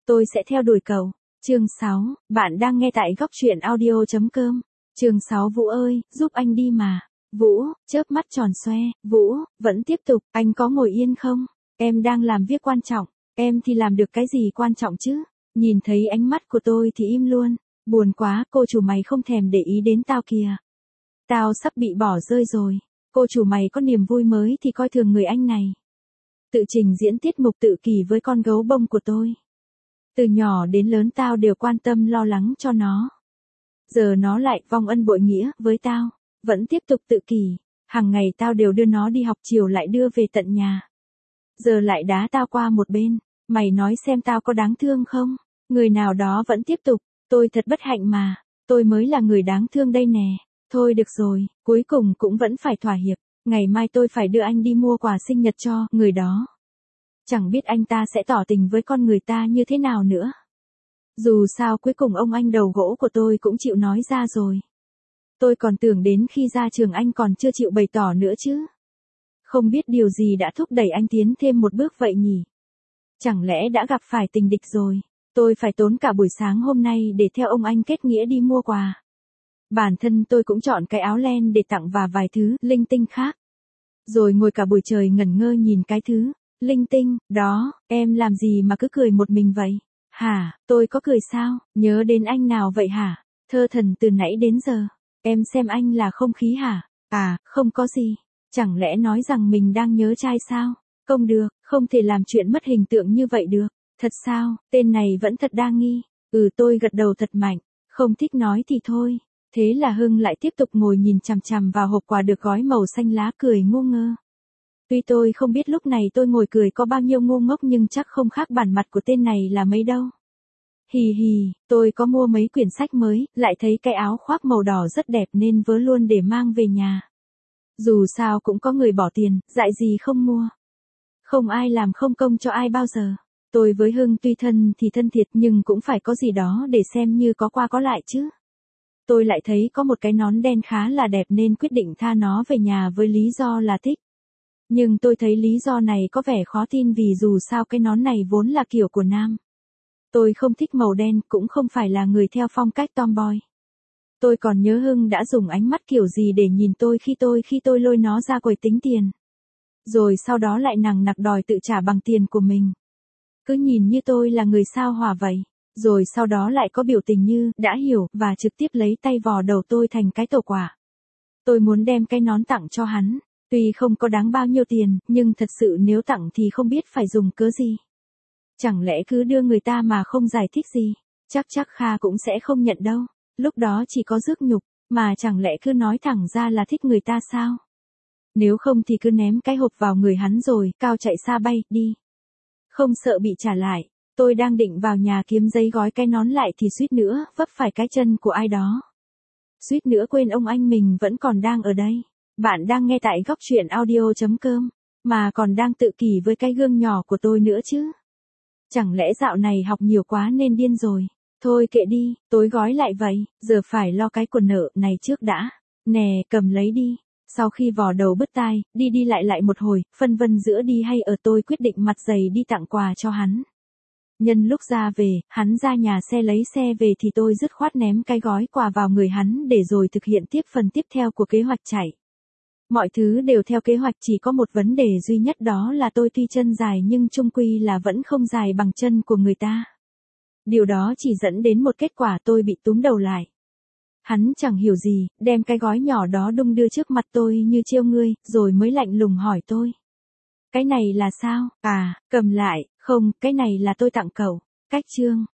tôi sẽ theo đuổi cậu. Chương 6, bạn đang nghe tại góc truyện audio.com. Chương 6 Vũ ơi, giúp anh đi mà. Vũ, chớp mắt tròn xoe, Vũ, vẫn tiếp tục, anh có ngồi yên không? Em đang làm việc quan trọng, em thì làm được cái gì quan trọng chứ? Nhìn thấy ánh mắt của tôi thì im luôn, buồn quá, cô chủ mày không thèm để ý đến tao kìa. Tao sắp bị bỏ rơi rồi, cô chủ mày có niềm vui mới thì coi thường người anh này. Tự trình diễn tiết mục tự kỷ với con gấu bông của tôi. Từ nhỏ đến lớn tao đều quan tâm lo lắng cho nó. Giờ nó lại vong ân bội nghĩa với tao, vẫn tiếp tục tự kỷ. Hàng ngày tao đều đưa nó đi học, chiều lại đưa về tận nhà. Giờ lại đá tao qua một bên. Mày nói xem tao có đáng thương không? Người nào đó vẫn tiếp tục. Tôi thật bất hạnh mà. Tôi mới là người đáng thương đây nè. Thôi được rồi, cuối cùng cũng vẫn phải thỏa hiệp. Ngày mai tôi phải đưa anh đi mua quà sinh nhật cho người đó. Chẳng biết anh ta sẽ tỏ tình với con người ta như thế nào nữa. Dù sao cuối cùng ông anh đầu gỗ của tôi cũng chịu nói ra rồi. Tôi còn tưởng đến khi ra trường anh còn chưa chịu bày tỏ nữa chứ. Không biết điều gì đã thúc đẩy anh tiến thêm một bước vậy nhỉ? Chẳng lẽ đã gặp phải tình địch rồi? Tôi phải tốn cả buổi sáng hôm nay để theo ông anh kết nghĩa đi mua quà. Bản thân tôi cũng chọn cái áo len để tặng và vài thứ linh tinh khác. Rồi ngồi cả buổi trời ngẩn ngơ nhìn cái thứ linh tinh đó. Em làm gì mà cứ cười một mình vậy? Hả, tôi có cười sao? Nhớ đến anh nào vậy hả? Thơ thần từ nãy đến giờ. Em xem anh là không khí hả? À, không có gì. Chẳng lẽ nói rằng mình đang nhớ trai sao? Không được, không thể làm chuyện mất hình tượng như vậy được. Thật sao, tên này vẫn thật đa nghi. Tôi gật đầu thật mạnh. Không thích nói thì thôi. Thế là Hưng lại tiếp tục ngồi nhìn chằm chằm vào hộp quà được gói màu xanh lá cười ngu ngơ. Tuy tôi không biết lúc này tôi ngồi cười có bao nhiêu ngu ngốc nhưng chắc không khác bản mặt của tên này là mấy đâu. Hì hì, tôi có mua mấy quyển sách mới, lại thấy cái áo khoác màu đỏ rất đẹp nên vớ luôn để mang về nhà. Dù sao cũng có người bỏ tiền, dại gì không mua. Không ai làm không công cho ai bao giờ. Tôi với Hưng tuy thân thì thân thiệt nhưng cũng phải có gì đó để xem như có qua có lại chứ. Tôi lại thấy có một cái nón đen khá là đẹp nên quyết định tha nó về nhà với lý do là thích. Nhưng tôi thấy lý do này có vẻ khó tin vì dù sao cái nón này vốn là kiểu của nam. Tôi không thích màu đen, cũng không phải là người theo phong cách tomboy. Tôi còn nhớ Hưng đã dùng ánh mắt kiểu gì để nhìn tôi khi tôi lôi nó ra quầy tính tiền. Rồi sau đó lại nằng nặc đòi tự trả bằng tiền của mình. Cứ nhìn như tôi là người sao hỏa vậy. Rồi sau đó lại có biểu tình như đã hiểu và trực tiếp lấy tay vò đầu tôi thành cái tổ quả. Tôi muốn đem cái nón tặng cho hắn. Tuy không có đáng bao nhiêu tiền, nhưng thật sự nếu tặng thì không biết phải dùng cớ gì. Chẳng lẽ cứ đưa người ta mà không giải thích gì? Chắc Kha cũng sẽ không nhận đâu. Lúc đó chỉ có rước nhục, mà chẳng lẽ cứ nói thẳng ra là thích người ta sao? Nếu không thì cứ ném cái hộp vào người hắn rồi, cao chạy xa bay, đi. Không sợ bị trả lại. Tôi đang định vào nhà kiếm giấy gói cái nón lại thì suýt nữa vấp phải cái chân của ai đó. Suýt nữa quên ông anh mình vẫn còn đang ở đây. Bạn đang nghe tại góc truyện audio.com, mà còn đang tự kỷ với cái gương nhỏ của tôi nữa chứ. Chẳng lẽ dạo này học nhiều quá nên điên rồi. Thôi kệ đi, tối gói lại vậy, giờ phải lo cái quần nợ này trước đã. Nè, cầm lấy đi. Sau khi vò đầu bứt tai, đi lại một hồi, phân vân giữa đi hay ở tôi quyết định mặt dày đi tặng quà cho hắn. Nhân lúc ra về, hắn ra nhà xe lấy xe về thì tôi dứt khoát ném cái gói quà vào người hắn để rồi thực hiện tiếp phần tiếp theo của kế hoạch chạy. Mọi thứ đều theo kế hoạch, chỉ có một vấn đề duy nhất đó là tôi tuy chân dài nhưng chung quy là vẫn không dài bằng chân của người ta. Điều đó chỉ dẫn đến một kết quả, tôi bị túm đầu lại. Hắn chẳng hiểu gì, đem cái gói nhỏ đó đung đưa trước mặt tôi như trêu ngươi, rồi mới lạnh lùng hỏi tôi. Cái này là sao? À, cầm lại, không, cái này là tôi tặng cậu. Cách chương.